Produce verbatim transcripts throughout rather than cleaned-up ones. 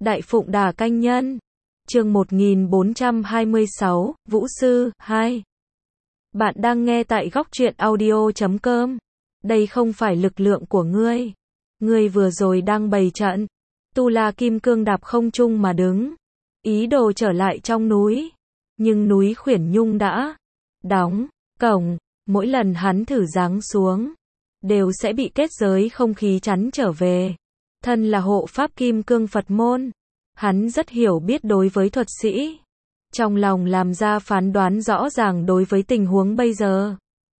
Đại Phụng Đà Canh Nhân. Chương một nghìn bốn trăm hai mươi sáu, Vũ Sư, hai. Bạn đang nghe tại góc truyện audio chấm com. Đây không phải lực lượng của ngươi. Ngươi vừa rồi đang bày trận. Tu La Kim Cương đạp không trung mà đứng. Ý đồ trở lại trong núi. Nhưng núi Khuyển Nhung đã đóng cổng. Mỗi lần hắn thử giáng xuống, đều sẽ bị kết giới không khí chắn trở về. Thân là hộ pháp Kim Cương Phật môn, hắn rất hiểu biết đối với thuật sĩ. Trong lòng làm ra phán đoán rõ ràng đối với tình huống bây giờ.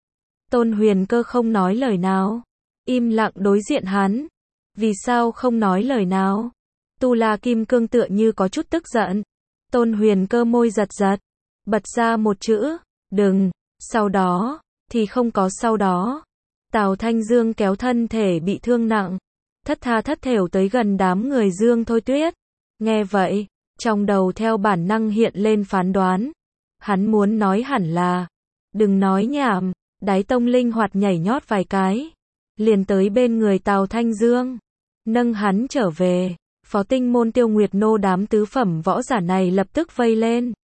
Tôn Huyền Cơ không nói lời nào, im lặng đối diện hắn. Vì sao không nói lời nào? Tu La Kim Cương tựa như có chút tức giận. Tôn Huyền Cơ môi giật giật, bật ra một chữ, đừng. Sau đó, thì không có sau đó. Tào Thanh Dương kéo thân thể bị thương nặng, thất tha thất thểu tới gần đám người Dương Thôi Tuyết. Nghe vậy, trong đầu theo bản năng hiện lên phán đoán. Hắn muốn nói hẳn là, đừng nói nhảm. Đái Tông linh hoạt nhảy nhót vài cái, liền tới bên người Tào Thanh Dương, nâng hắn trở về. Phó Tinh môn Tiêu Nguyệt Nô đám tứ phẩm võ giả này lập tức vây lên,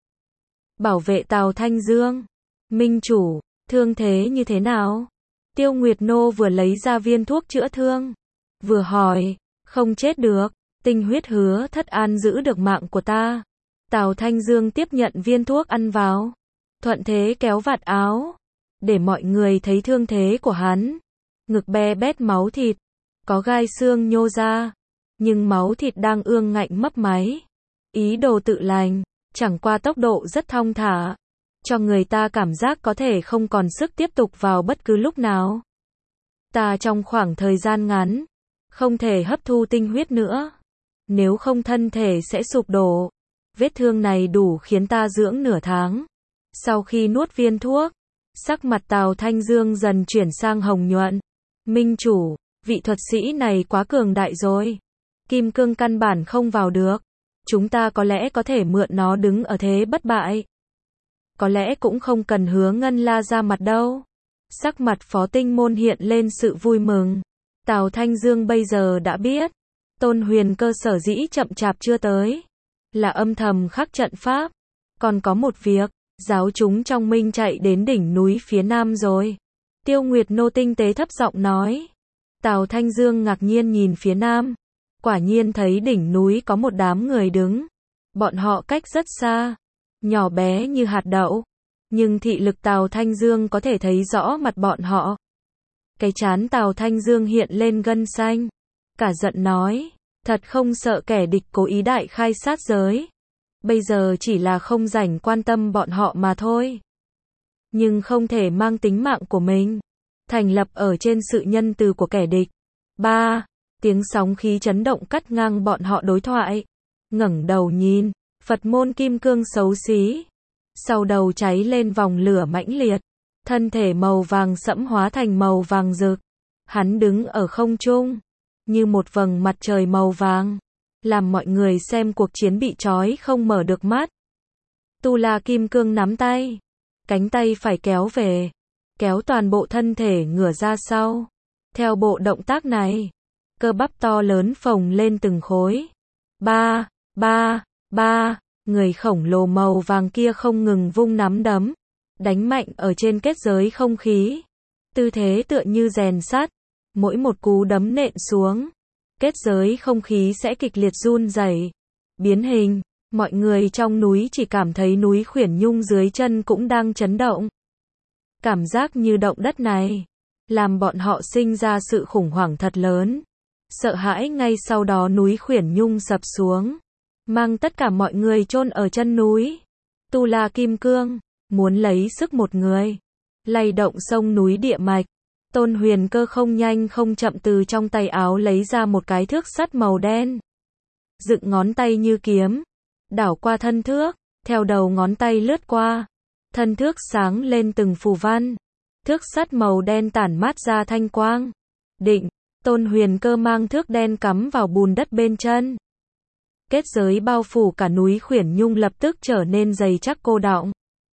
bảo vệ Tào Thanh Dương. Minh chủ, thương thế như thế nào? Tiêu Nguyệt Nô vừa lấy ra viên thuốc chữa thương, vừa hỏi. Không chết được, tinh huyết hứa thất an giữ được mạng của ta. Tào Thanh Dương tiếp nhận viên thuốc ăn vào, thuận thế kéo vạt áo, để mọi người thấy thương thế của hắn. Ngực be bét máu thịt, có gai xương nhô ra, nhưng máu thịt đang ương ngạnh mấp máy. Ý đồ tự lành, chẳng qua tốc độ rất thong thả, cho người ta cảm giác có thể không còn sức tiếp tục vào bất cứ lúc nào. Ta trong khoảng thời gian ngắn, không thể hấp thu tinh huyết nữa. Nếu không thân thể sẽ sụp đổ. Vết thương này đủ khiến ta dưỡng nửa tháng. Sau khi nuốt viên thuốc, sắc mặt Tào Thanh Dương dần chuyển sang hồng nhuận. Minh chủ, vị thuật sĩ này quá cường đại rồi. Kim cương căn bản không vào được. Chúng ta có lẽ có thể mượn nó đứng ở thế bất bại. Có lẽ cũng không cần Hứa Ngân La ra mặt đâu. Sắc mặt Phó Tinh môn hiện lên sự vui mừng. Tào Thanh Dương bây giờ đã biết, Tôn Huyền Cơ sở dĩ chậm chạp chưa tới, là âm thầm khắc trận pháp. Còn có một việc, giáo chúng trong minh chạy đến đỉnh núi phía nam rồi. Tiêu Nguyệt Nô tinh tế thấp giọng nói. Tào Thanh Dương ngạc nhiên nhìn phía nam, quả nhiên thấy đỉnh núi có một đám người đứng. Bọn họ cách rất xa, nhỏ bé như hạt đậu, nhưng thị lực Tào Thanh Dương có thể thấy rõ mặt bọn họ. Cái trán Tào Thanh Dương hiện lên gân xanh, cả giận nói, thật không sợ kẻ địch cố ý đại khai sát giới. Bây giờ chỉ là không rảnh quan tâm bọn họ mà thôi. Nhưng không thể mang tính mạng của mình thành lập ở trên sự nhân từ của kẻ địch. Ba, tiếng sóng khí chấn động cắt ngang bọn họ đối thoại. Ngẩng đầu nhìn, Phật môn Kim Cương xấu xí, sau đầu cháy lên vòng lửa mãnh liệt, thân thể màu vàng sẫm hóa thành màu vàng rực. Hắn đứng ở không trung, như một vầng mặt trời màu vàng, làm mọi người xem cuộc chiến bị trói không mở được mắt. Tu La Kim Cương nắm tay, cánh tay phải kéo về, kéo toàn bộ thân thể ngửa ra sau. Theo bộ động tác này, cơ bắp to lớn phồng lên từng khối. Ba, ba, ba, người khổng lồ màu vàng kia không ngừng vung nắm đấm, đánh mạnh ở trên kết giới không khí. Tư thế tựa như rèn sắt, mỗi một cú đấm nện xuống, kết giới không khí sẽ kịch liệt run rẩy, biến hình. Mọi người trong núi chỉ cảm thấy núi Khuyển Nhung dưới chân cũng đang chấn động. Cảm giác như động đất này, làm bọn họ sinh ra sự khủng hoảng thật lớn. Sợ hãi ngay sau đó núi Khuyển Nhung sập xuống, mang tất cả mọi người chôn ở chân núi. Tu La Kim Cương, muốn lấy sức một người, lay động sông núi địa mạch. Tôn Huyền Cơ không nhanh không chậm từ trong tay áo lấy ra một cái thước sắt màu đen. Dựng ngón tay như kiếm, đảo qua thân thước, theo đầu ngón tay lướt qua. Thân thước sáng lên từng phù văn. Thước sắt màu đen tản mát ra thanh quang. Định, Tôn Huyền Cơ mang thước đen cắm vào bùn đất bên chân. Kết giới bao phủ cả núi Khuyển Nhung lập tức trở nên dày chắc cô đọng.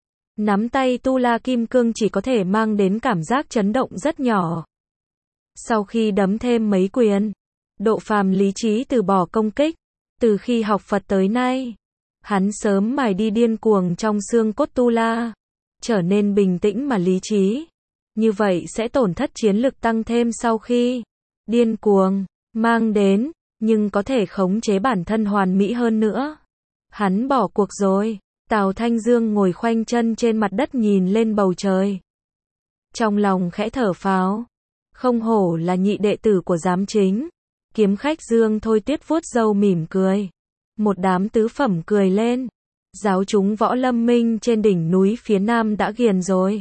Nắm tay Tu La Kim Cương chỉ có thể mang đến cảm giác chấn động rất nhỏ. Sau khi đấm thêm mấy quyền, Độ Phàm lý trí từ bỏ công kích, Từ khi học Phật tới nay, hắn sớm mài đi điên cuồng trong xương cốt tu la, trở nên bình tĩnh mà lý trí. Như vậy sẽ tổn thất chiến lực tăng thêm sau khi điên cuồng mang đến, nhưng có thể khống chế bản thân hoàn mỹ hơn nữa. Hắn bỏ cuộc rồi. Tào Thanh Dương ngồi khoanh chân trên mặt đất nhìn lên bầu trời. Trong lòng khẽ thở phào. Không hổ là nhị đệ tử của giám chính. Kiếm khách Dương Thôi Tuyết vuốt râu mỉm cười. Một đám tứ phẩm cười lên. Giáo chúng Võ Lâm Minh trên đỉnh núi phía nam đã ghiền rồi.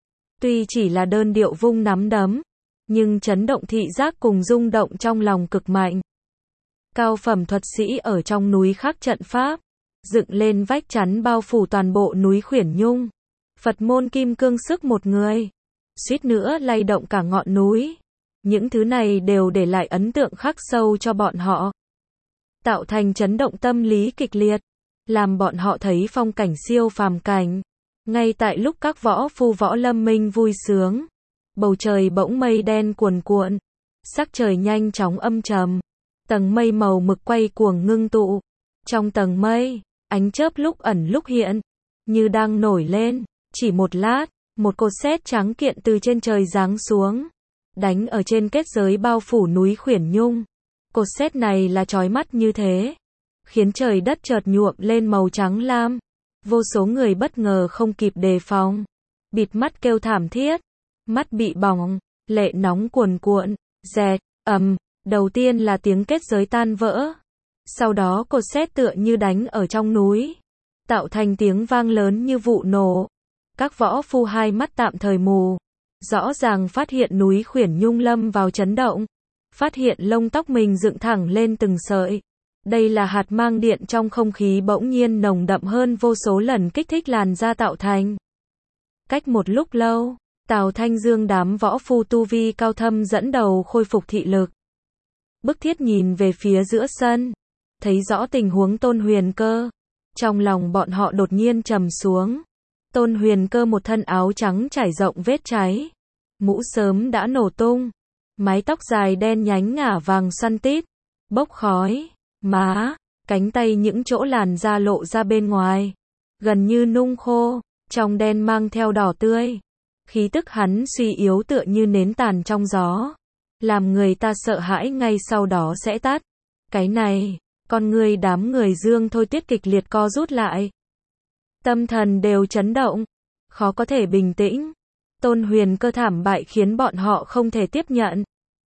Tuy chỉ là đơn điệu vung nắm đấm, nhưng chấn động thị giác cùng rung động trong lòng cực mạnh. Cao phẩm thuật sĩ ở trong núi khắc trận pháp, dựng lên vách chắn bao phủ toàn bộ núi Khuyển Nhung. Phật môn kim cương sức một người, suýt nữa lay động cả ngọn núi. Những thứ này đều để lại ấn tượng khắc sâu cho bọn họ, tạo thành chấn động tâm lý kịch liệt, làm bọn họ thấy phong cảnh siêu phàm cảnh. Ngay tại lúc các võ phu Võ Lâm Minh vui sướng, bầu trời bỗng mây đen cuồn cuộn, sắc trời nhanh chóng âm trầm, tầng mây màu mực quay cuồng ngưng tụ. Trong tầng mây, ánh chớp lúc ẩn lúc hiện, như đang nổi lên. Chỉ một lát, một cột sét trắng kiện từ trên trời giáng xuống, đánh ở trên kết giới bao phủ núi Khuyển Nhung. Cột sét này là chói mắt như thế, khiến trời đất chợt nhuộm lên màu trắng lam. Vô số người bất ngờ không kịp đề phòng, bịt mắt kêu thảm thiết, mắt bị bỏng, lệ nóng cuồn cuộn, rẹt, ầm, đầu tiên là tiếng kết giới tan vỡ. Sau đó cột sét tựa như đánh ở trong núi, tạo thành tiếng vang lớn như vụ nổ. Các võ phu hai mắt tạm thời mù, rõ ràng phát hiện núi Khuyển Nhung lâm vào chấn động, phát hiện lông tóc mình dựng thẳng lên từng sợi. Đây là hạt mang điện trong không khí bỗng nhiên nồng đậm hơn vô số lần kích thích làn da tạo thành. Cách một lúc lâu, Tào Thanh Dương đám võ phu tu vi cao thâm dẫn đầu khôi phục thị lực. Bức thiết nhìn về phía giữa sân, thấy rõ tình huống Tôn Huyền Cơ. Trong lòng bọn họ đột nhiên trầm xuống. Tôn Huyền Cơ một thân áo trắng trải rộng vết cháy, mũ sớm đã nổ tung, mái tóc dài đen nhánh ngả vàng xoăn tít, bốc khói, má, cánh tay những chỗ làn da lộ ra bên ngoài, gần như nung khô, trong đen mang theo đỏ tươi. Khí tức hắn suy yếu tựa như nến tàn trong gió, làm người ta sợ hãi ngay sau đó sẽ tắt. Cái này, con người đám người Dương Thôi Tuyết kịch liệt co rút lại. Tâm thần đều chấn động, khó có thể bình tĩnh. Tôn Huyền Cơ thảm bại khiến bọn họ không thể tiếp nhận.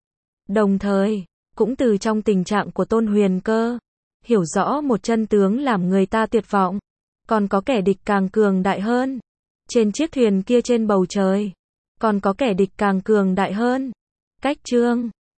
Đồng thời, cũng từ trong tình trạng của Tôn Huyền Cơ, hiểu rõ một chân tướng làm người ta tuyệt vọng. Còn có kẻ địch càng cường đại hơn. Trên chiếc thuyền kia trên bầu trời, còn có kẻ địch càng cường đại hơn. Cách chương